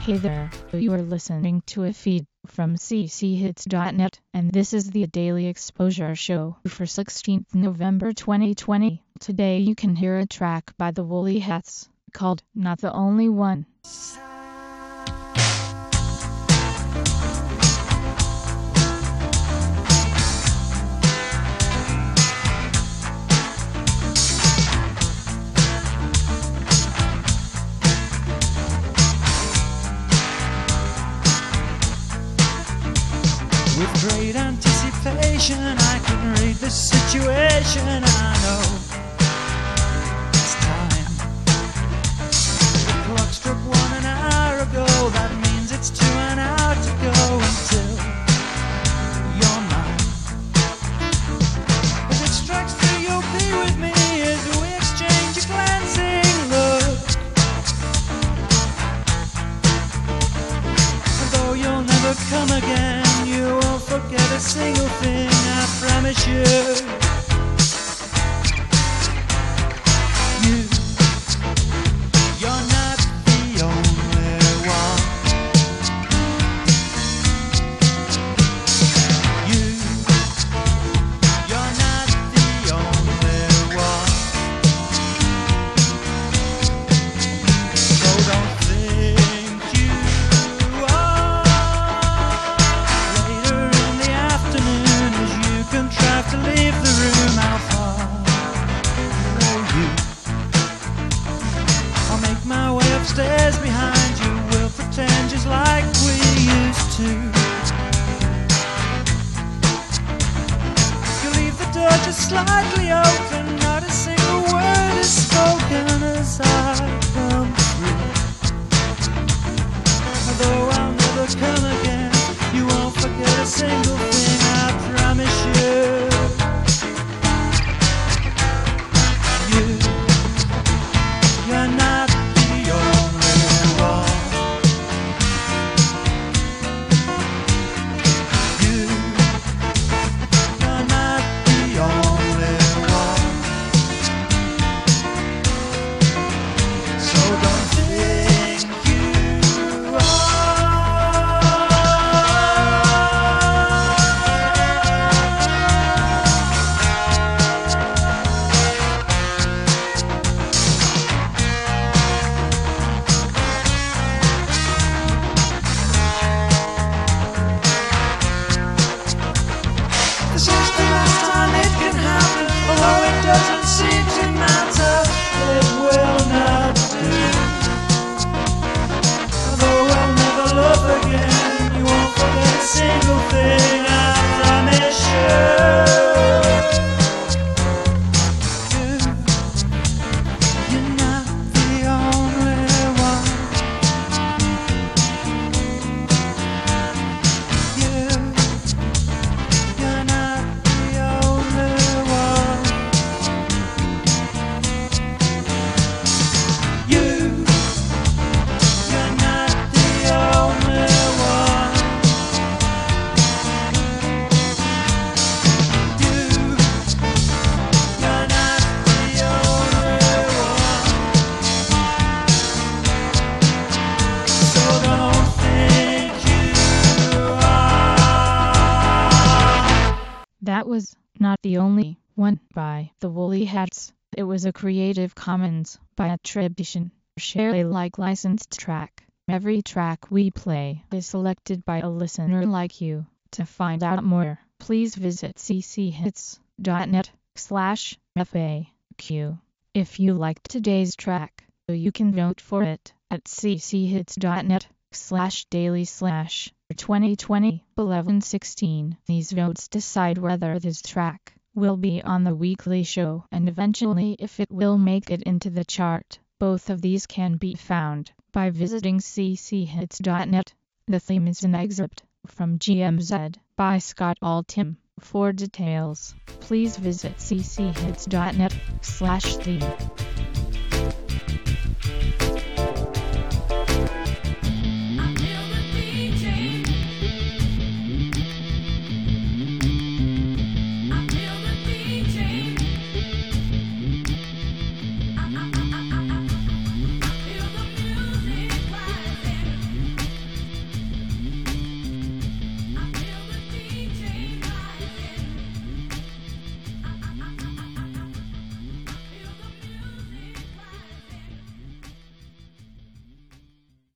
Hey there, you are listening to a feed from cchits.net, and this is the Daily Exposure Show for 16th November 2020. Today you can hear a track by the Woolly Hats called Not the Only One. With great anticipation, I can read the situation. I know it's time. The clock struck 1 hour ago. That means it's 2 hours to go until you're mine. As it strikes through, you'll be with me as we exchange a glancing look. And though you'll never come again, you won't forget a single thing, I promise you. You're not the only one. You're not the only one. So don't think you are. Later in the afternoon, as you contrive to leave the room, how far are you? I'll make my way upstairs behind you. We'll pretend just like we used to. You leave the door just slightly open. Not a single word is spoken as I come through. Although I'll never come again, you won't forget a single thing, I promise you. You're not the only one. You're not the only one. So don't think you This is the last time it can happen, although it doesn't seem to matter. It will not do. Although I'll never love again, you won't forget a single thing, I promise you. You're not the only one. You're not the only one. You're not the only one. You're not the only one. So don't think you are. That was Not the Only One by the Woolly Hats. It was a Creative Commons by attribution, share Alike licensed track. Every track we play is selected by a listener like you. To find out more, please visit cchits.net/FAQ. If you liked today's track, you can vote for it at cchits.net/daily/2020-11-16. These votes decide whether this track will be on the weekly show and eventually if it will make it into the chart. Both of these can be found by visiting cchits.net. The theme is an excerpt from GMZ by Scott Altham. For details, please visit cchits.net/theme.